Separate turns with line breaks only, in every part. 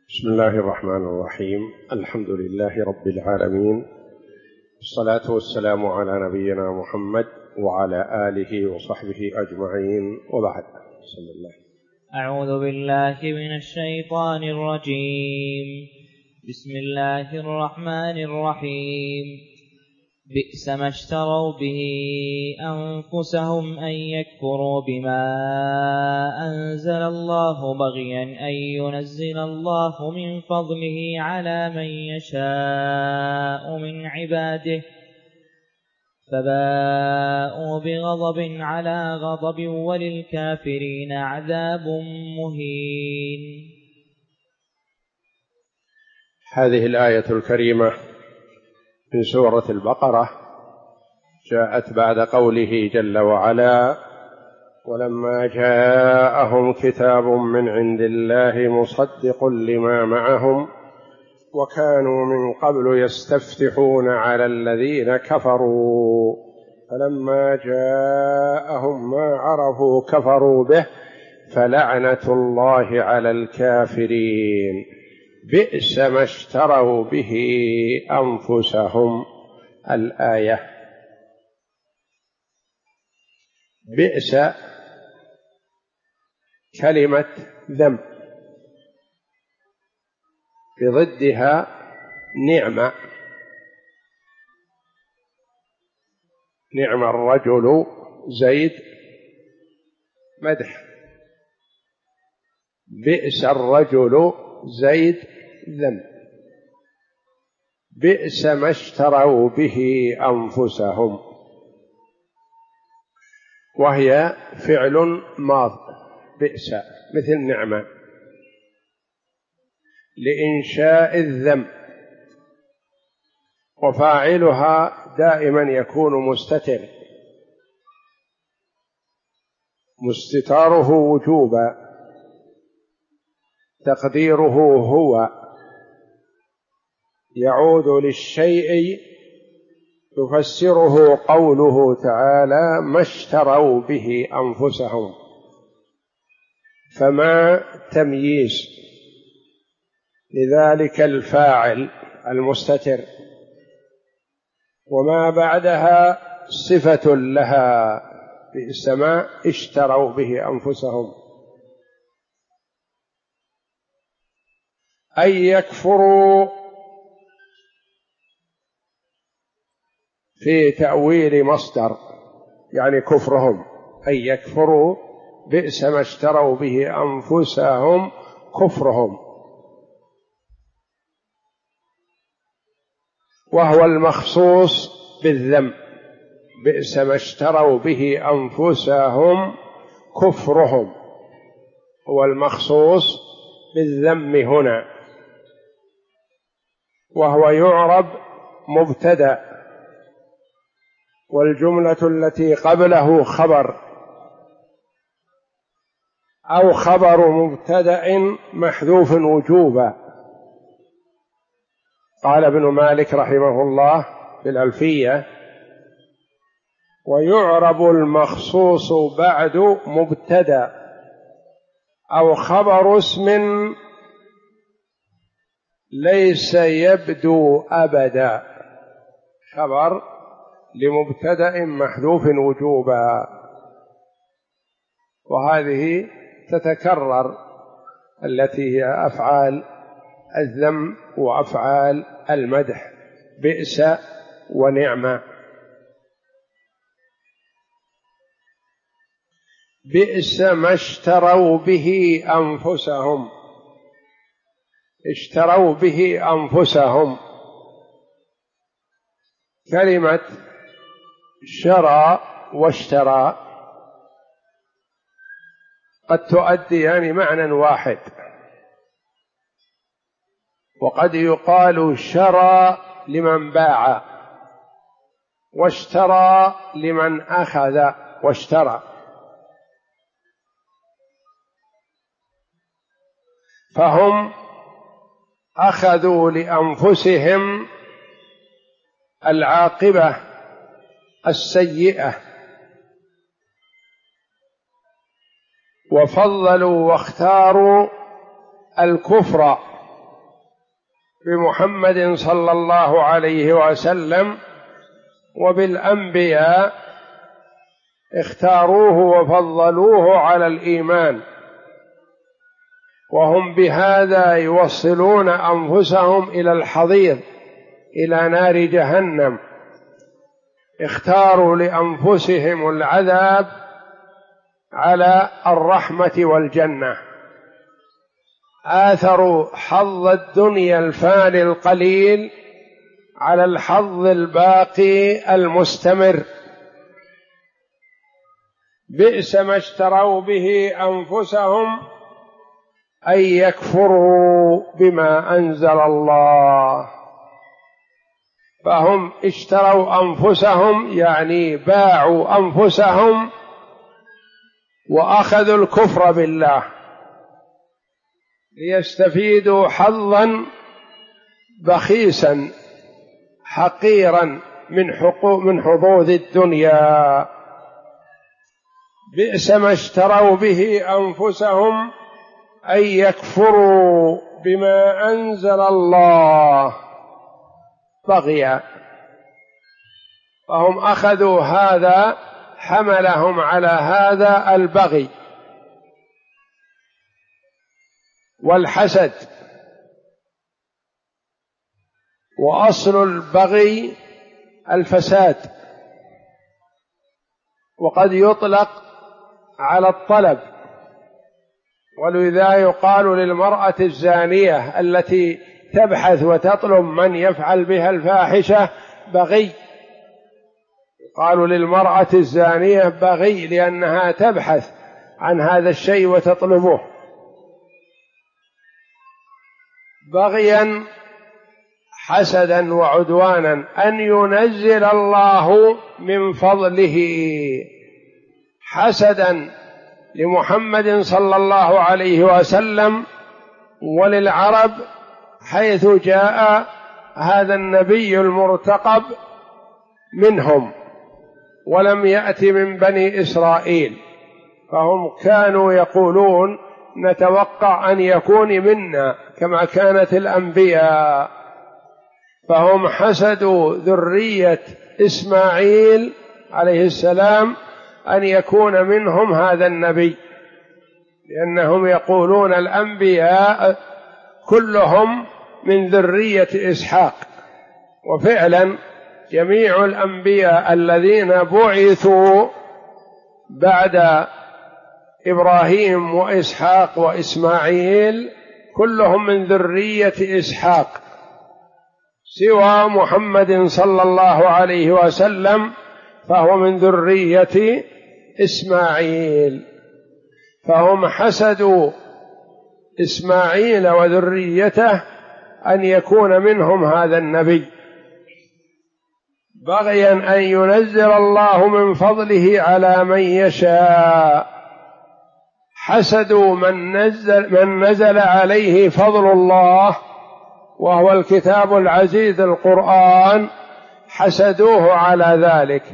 بسم الله الرحمن الرحيم. الحمد لله رب العالمين، والصلاة والسلام على نبينا محمد وعلى آله وصحبه أجمعين، وبعد. بسم الله.
أعوذ بالله من الشيطان الرجيم. بسم الله الرحمن الرحيم. بئس ما اشتروا به أنفسهم أن يكفروا بما أنزل الله بغيا أن ينزل الله من فضله على من يشاء من عباده، فباءوا بغضب على غضب وللكافرين عذاب مهين.
هذه الآية الكريمة من سورة البقرة جاءت بعد قوله جل وعلا: ولما جاءهم كتاب من عند الله مصدق لما معهم وكانوا من قبل يستفتحون على الذين كفروا فلما جاءهم ما عرفوا كفروا به فلعنة الله على الكافرين بئس ما اشتروا به أنفسهم. الآية. بئس كلمة ذم، بضدها نعمة. نعم الرجل زيد مدح، بئس الرجل زيد ذم. بئس ما اشتروا به أنفسهم، وهي فعل ماض. بئس مثل نعمة لإنشاء الذم، وفاعلها دائما يكون مستتر، مستتاره وجوبا، تقديره هو، يعود للشيء يفسره قوله تعالى: ما اشتروا به أنفسهم. فما تمييز لذلك الفاعل المستتر، وما بعدها صفة لها، بئس ما اشتروا به أنفسهم. أن يكفروا في تأويل مصدر، يعني كفرهم. أن يكفروا بئس ما اشتروا به أنفسهم كفرهم، وهو المخصوص بالذم. بئس ما اشتروا به أنفسهم كفرهم هو المخصوص بالذم هنا، وهو يعرب مبتدأ، والجملة التي قبله خبر أو خبر مبتدأ محذوف وجوبا. قال ابن مالك رحمه الله بالألفية: ويعرب المخصوص بعد مبتدأ أو خبر اسم ليس يبدو أبدا. خبر لمبتدأ محذوف وجوبا، وهذه تتكرر، التي هي أفعال الذم وأفعال المدح: بئس ونعمة. بئس ما اشتروا به أنفسهم. اشتروا به أنفسهم، كلمة شرى واشترى قد تؤديان معنى واحد، وقد يقال شرى لمن باع، واشترى لمن أخذ واشترى. فهم أخذوا لأنفسهم العاقبة السيئة، وفضلوا واختاروا الكفر بمحمد صلى الله عليه وسلم وبالأنبياء اختاروه وفضلوه على الإيمان، وهم بهذا يوصلون أنفسهم إلى الحضيض، إلى نار جهنم. اختاروا لأنفسهم العذاب على الرحمة والجنة، آثروا حظ الدنيا الفاني القليل على الحظ الباقي المستمر. بئس ما اشتروا به أنفسهم أن يكفروا بما أنزل الله. فهم اشتروا أنفسهم، يعني باعوا أنفسهم وأخذوا الكفر بالله ليستفيدوا حظا بخيسا حقيرا من حظوظ الدنيا. بئس ما اشتروا به أنفسهم أن يكفروا بما أنزل الله بغيا. فهم أخذوا هذا، حملهم على هذا البغي والحسد. وأصل البغي الفساد، وقد يطلق على الطلب، ولذا يقال للمرأة الزانية التي تبحث وتطلب من يفعل بها الفاحشة بغي. يقال للمرأة الزانية بغي لأنها تبحث عن هذا الشيء وتطلبه. بغيا حسدا وعدوانا أن ينزل الله من فضله، حسدا لمحمد صلى الله عليه وسلم وللعرب، حيث جاء هذا النبي المرتقب منهم ولم يأت من بني إسرائيل. فهم كانوا يقولون نتوقع أن يكون منا كما كانت الأنبياء. فهم حسدوا ذرية إسماعيل عليه السلام أن يكون منهم هذا النبي، لأنهم يقولون الأنبياء كلهم من ذرية إسحاق. وفعلا جميع الأنبياء الذين بعثوا بعد إبراهيم وإسحاق وإسماعيل كلهم من ذرية إسحاق، سوى محمد صلى الله عليه وسلم فهو من ذرية إسماعيل. فهم حسدوا إسماعيل وذريته أن يكون منهم هذا النبي، بغيا أن ينزل الله من فضله على من يشاء. حسدوا من نزل عليه فضل الله وهو الكتاب العزيز القرآن، حسدوه على ذلك.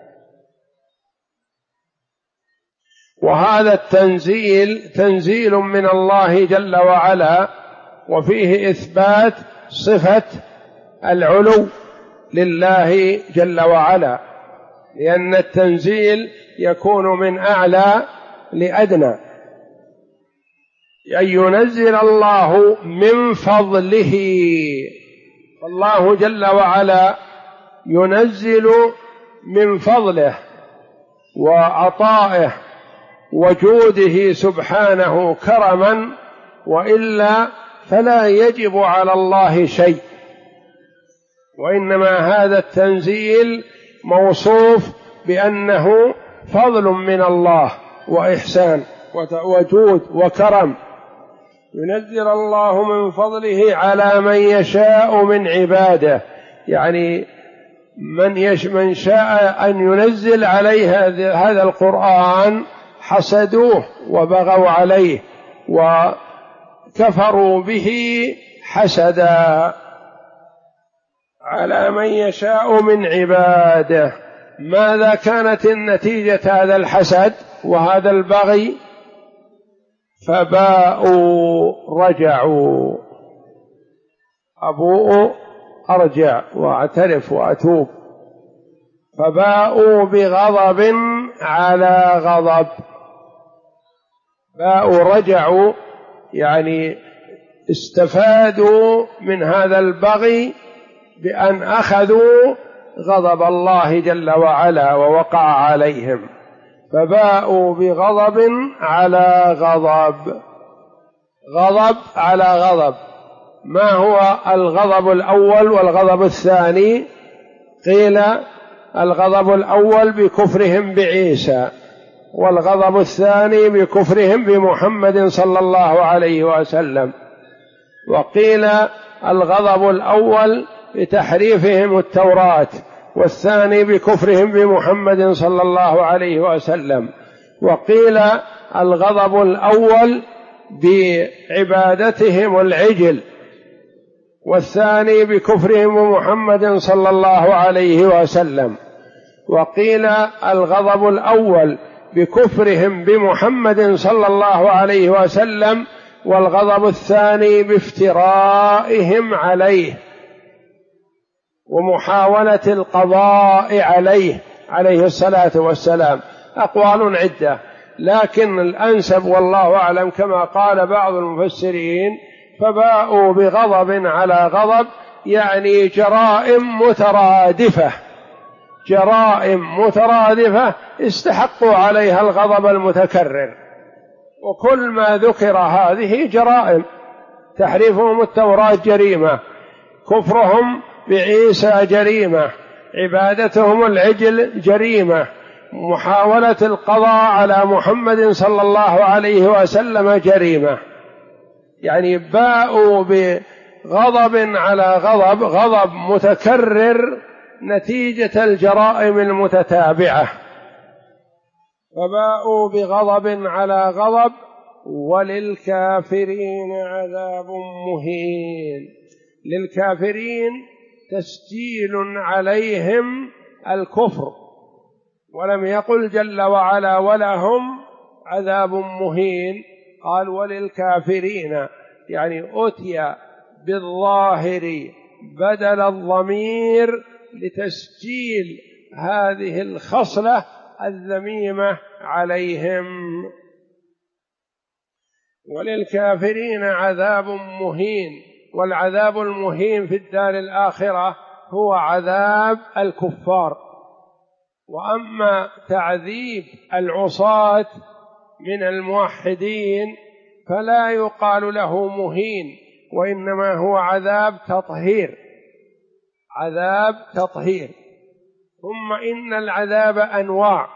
وهذا التنزيل تنزيل من الله جل وعلا، وفيه إثبات صفة العلو لله جل وعلا، لأن التنزيل يكون من أعلى لأدنى. أن ينزل الله من فضله، فالله جل وعلا ينزل من فضله وعطائه وجوده سبحانه كرما، وإلا فلا يجب على الله شيء. وإنما هذا التنزيل موصوف بأنه فضل من الله وإحسان وجود وكرم. ينزل الله من فضله على من يشاء من عباده، يعني من شاء أن ينزل عليه هذا القرآن حسدوه وبغوا عليه وكفروا به حسدا على من يشاء من عباده. ماذا كانت النتيجة هذا الحسد وهذا البغي؟ فباءوا رجعوا. أبوء أرجع وأعترف وأتوب. فباءوا بغضب على غضب، باءوا رجعوا يعني استفادوا من هذا البغي بأن أخذوا غضب الله جل وعلا ووقع عليهم، فباءوا بغضب على غضب، غضب على غضب. ما هو الغضب الأول والغضب الثاني؟ قيل الغضب الأول بكفرهم بعيسى، والغضب الثاني بكفرهم بمحمد صلى الله عليه وسلم. وقيل الغضب الأول بتحريفهم التوراة، والثاني بكفرهم بمحمد صلى الله عليه وسلم. وقيل الغضب الأول بعبادتهم العجل، والثاني بكفرهم بمحمد صلى الله عليه وسلم. وقيل الغضب الأول بكفرهم بمحمد صلى الله عليه وسلم، والغضب الثاني بافترائهم عليه ومحاولة القضاء عليه الصلاة والسلام. أقوال عدة، لكن الأنسب والله أعلم كما قال بعض المفسرين: فباءوا بغضب على غضب، يعني جرائم مترادفة استحقوا عليها الغضب المتكرر. وكل ما ذكر هذه جرائم: تحريفهم التوراة جريمة، كفرهم بعيسى جريمة، عبادتهم العجل جريمة، محاولة القضاء على محمد صلى الله عليه وسلم جريمة. يعني باءوا بغضب على غضب، غضب متكرر نتيجة الجرائم المتتابعة. فباءوا بغضب على غضب وللكافرين عذاب مهين. للكافرين تسجيل عليهم الكفر، ولم يقل جل وعلا ولهم عذاب مهين، قال وللكافرين، يعني أتي بالظاهر بدل الضمير لتسجيل هذه الخصلة الذميمة عليهم. وللكافرين عذاب مهين، والعذاب المهين في الدار الآخرة هو عذاب الكفار. وأما تعذيب العصاة من الموحدين فلا يقال له مهين، وإنما هو عذاب تطهير. ثم إن العذاب أنواع،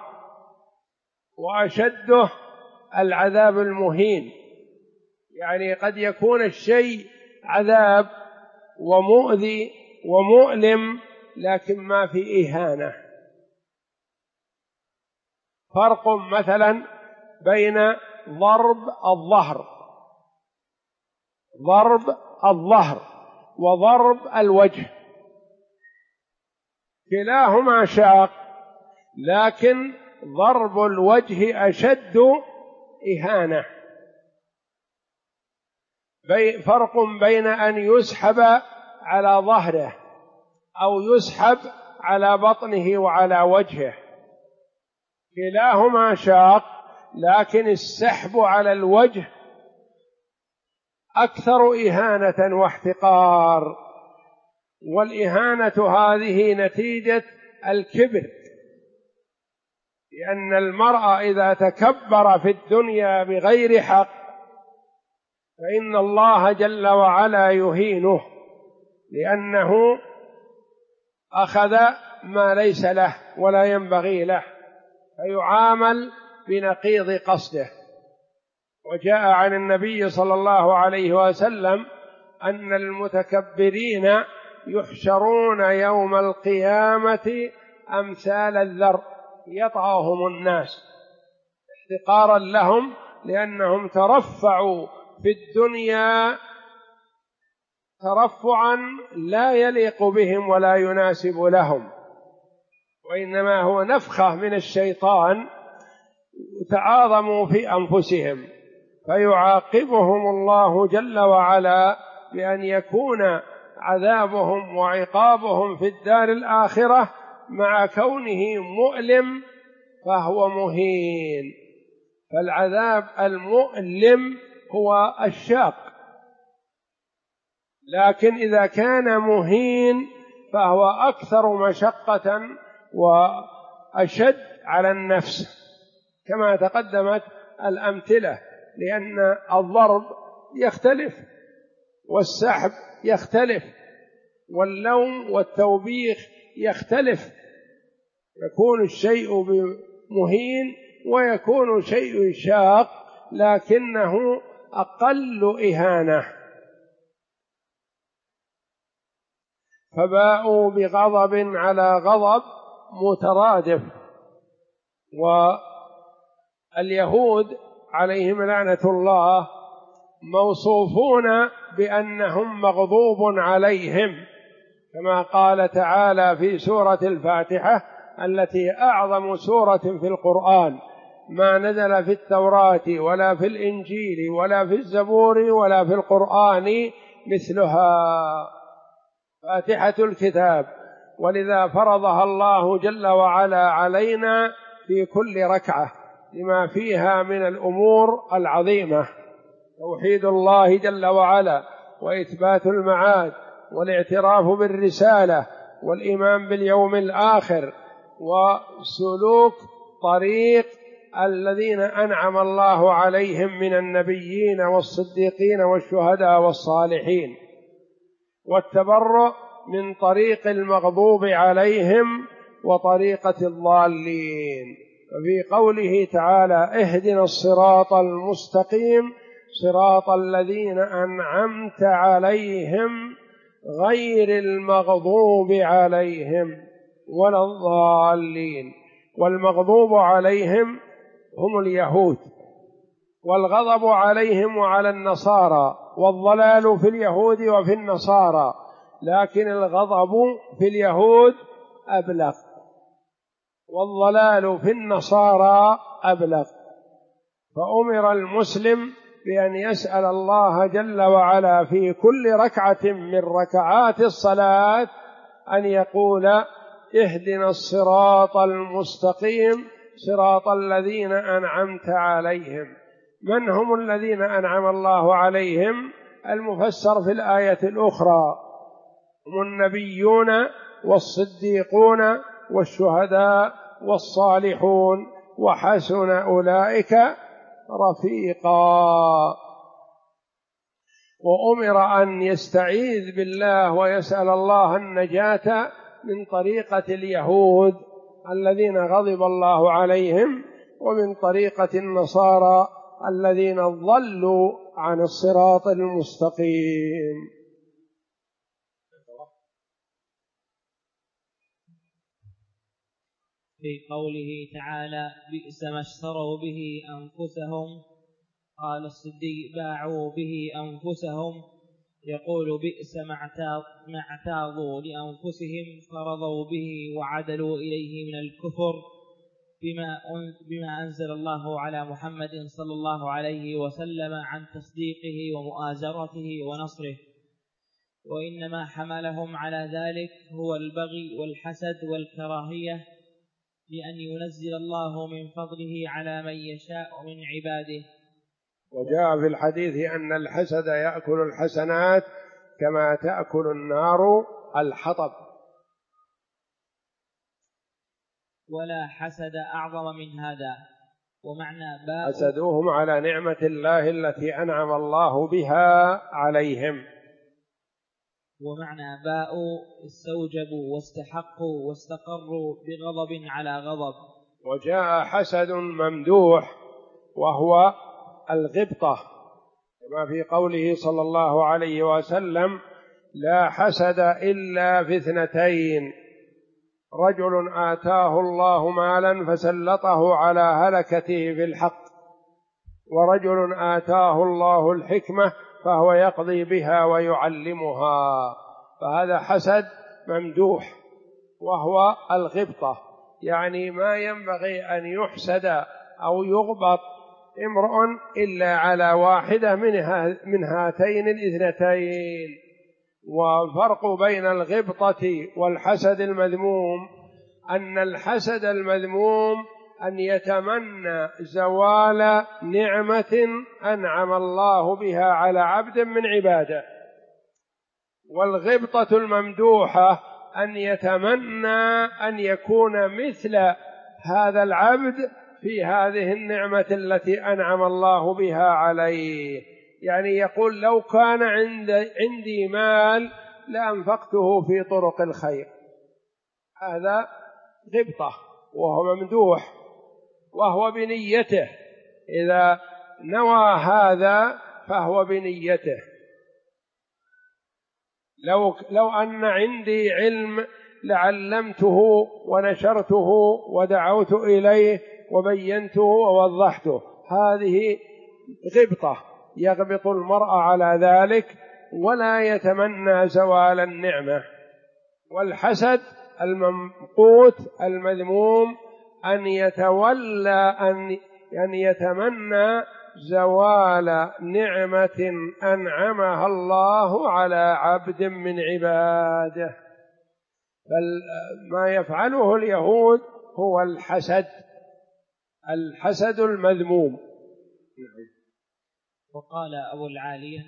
وأشده العذاب المهين. يعني قد يكون الشيء عذاب ومؤذي ومؤلم لكن ما في إهانة. فرق مثلا بين ضرب الظهر وضرب الوجه، كلاهما شاق، لكن ضرب الوجه أشد إهانة. فرق بين أن يسحب على ظهره أو يسحب على بطنه وعلى وجهه، كلاهما شاق، لكن السحب على الوجه أكثر إهانة واحتقار. والإهانة هذه نتيجة الكبر، لأن المرء إذا تكبر في الدنيا بغير حق فإن الله جل وعلا يهينه، لأنه أخذ ما ليس له ولا ينبغي له، فيعامل بنقيض قصده. وجاء عن النبي صلى الله عليه وسلم أن المتكبرين يحشرون يوم القيامة أمثال الذر يطعهم الناس احتقارا لهم، لأنهم ترفعوا في الدنيا ترفعا لا يليق بهم ولا يناسب لهم، وإنما هو نفخة من الشيطان، تعاظموا في أنفسهم، فيعاقبهم الله جل وعلا بأن يكون عذابهم وعقابهم في الدار الآخرة مع كونه مؤلم فهو مهين. فالعذاب المؤلم هو الشاق، لكن إذا كان مهين فهو أكثر مشقة وأشد على النفس، كما تقدمت الأمثلة، لأن الضرب يختلف والسحب يختلف واللوم والتوبيخ يختلف، يكون الشيء مهين ويكون شيء شاق لكنه أقل إهانة. فباءوا بغضب على غضب مترادف. واليهود عليهم لعنة الله موصوفون بأنهم مغضوب عليهم، كما قال تعالى في سورة الفاتحة التي أعظم سورة في القرآن، ما نزل في التوراة ولا في الإنجيل ولا في الزبور ولا في القرآن مثلها، فاتحة الكتاب، ولذا فرضها الله جل وعلا علينا في كل ركعة لما فيها من الأمور العظيمة: توحيد الله جل وعلا، وإثبات المعاد، والاعتراف بالرسالة، والإيمان باليوم الآخر، وسلوك طريق الذين أنعم الله عليهم من النبيين والصديقين والشهداء والصالحين، والتبرؤ من طريق المغضوب عليهم وطريقة الضالين. وفي قوله تعالى: اهدنا الصراط المستقيم صراط الذين أنعمت عليهم غير المغضوب عليهم ولا الضالين. والمغضوب عليهم هم اليهود، والغضب عليهم وعلى النصارى، والضلال في اليهود وفي النصارى، لكن الغضب في اليهود أبلغ والضلال في النصارى أبلغ. فأمر المسلم بأن يسأل الله جل وعلا في كل ركعة من ركعات الصلاة أن يقول: اهدنا الصراط المستقيم صراط الذين أنعمت عليهم. من هم الذين أنعم الله عليهم؟ المفسر في الآية الأخرى: هم النبيون والصديقون والشهداء والصالحون وحسن أولئك رفيقا. وأمر أن يستعيذ بالله ويسأل الله النجاة من طريقة اليهود الذين غضب الله عليهم، ومن طريقة النصارى الذين ضلوا عن الصراط المستقيم.
في قوله تعالى: بئس ما اشتروا به أنفسهم، قال الصديق: باعوا به أنفسهم، يقول: بئس ما اعتاضوا لأنفسهم فرضوا به وعدلوا إليه من الكفر بما أنزل الله على محمد صلى الله عليه وسلم عن تصديقه ومؤازرته ونصره. وإنما حملهم على ذلك هو البغي والحسد والكراهية، لأن ينزل الله من فضله على من يشاء من عباده.
وجاء في الحديث أن الحسد يأكل الحسنات كما تأكل النار الحطب.
ولا حسد أعظم من هذا. ومعنى باء
حسدوهم على نعمة الله التي أنعم الله بها عليهم.
ومعنى باء استوجبوا واستحقوا واستقروا بغضب على غضب.
وجاء حسد ممدوح وهو الغبطة، كما في قوله صلى الله عليه وسلم: لا حسد إلا في اثنتين: رجل آتاه الله مالا فسلطه على هلكته في الحق، ورجل آتاه الله الحكمة فهو يقضي بها ويعلمها. فهذا حسد ممدوح وهو الغبطة، يعني ما ينبغي أن يحسد أو يغبط امرؤ إلا على واحدة من هاتين الاثنتين: والفرق بين الغبطة والحسد المذموم أن الحسد المذموم أن يتمنى زوال نعمة أنعم الله بها على عبد من عباده، والغبطة الممدوحة أن يتمنى أن يكون مثل هذا العبد في هذه النعمة التي أنعم الله بها عليه. يعني يقول لو كان عندي مال لأنفقته في طرق الخير، هذا غبطة وهو ممدوح وهو بنيته، إذا نوى هذا فهو بنيته. لو أن عندي علم لعلمته ونشرته ودعوت إليه وبينته ووضحته، هذه غبطة يغبط المرء على ذلك ولا يتمنى زوال النعمة. والحسد الممقوت المذموم أن يتولى أن يتمنى زوال نعمة أنعمها الله على عبد من عباده. بل ما يفعله اليهود هو الحسد المذموم.
وقال أبو العالية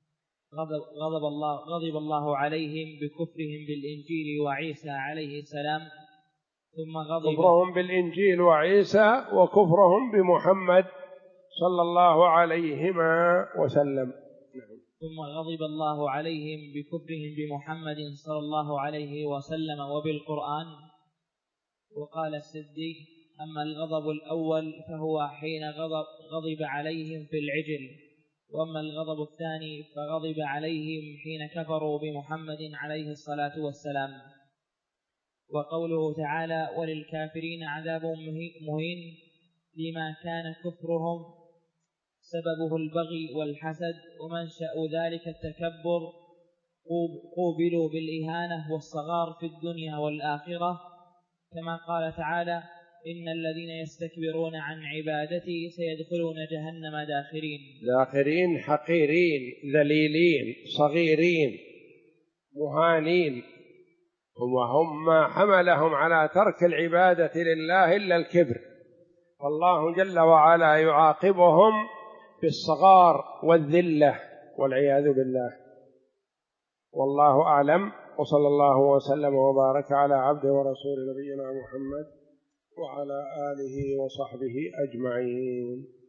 غضب الله عليهم بكفرهم بالإنجيل وعيسى عليه السلام، ثم غضب
كفرهم بالإنجيل وعيسى وكفرهم بمحمد صلى الله عليهما وسلم.
ثم غضب الله عليهم بكفرهم بمحمد صلى الله عليه وسلم وبالقرآن. وقال السدي: أما الغضب الأول فهو حين غضب عليهم في العجل، وأما الغضب الثاني فغضب عليهم حين كفروا بمحمد عليه الصلاة والسلام. وقوله تعالى: وللكافرين عذاب مهين، لما كان كفرهم سببه البغي والحسد، ومنشأ ذلك التكبر، قوبلوا بالإهانة والصغار في الدنيا والآخرة، كما قال تعالى: إن الذين يستكبرون عن عبادتي سيدخلون جهنم
داخرين حقيرين ذليلين صغيرين مهانين، وهم ما حملهم على ترك العبادة لله إلا الكبر، فالله جل وعلا يعاقبهم بالصغار والذلة والعياذ بالله. والله أعلم، وصلى الله وسلم وبارك على عبده ورسول نبينا محمد وعلى آله وصحبه أجمعين.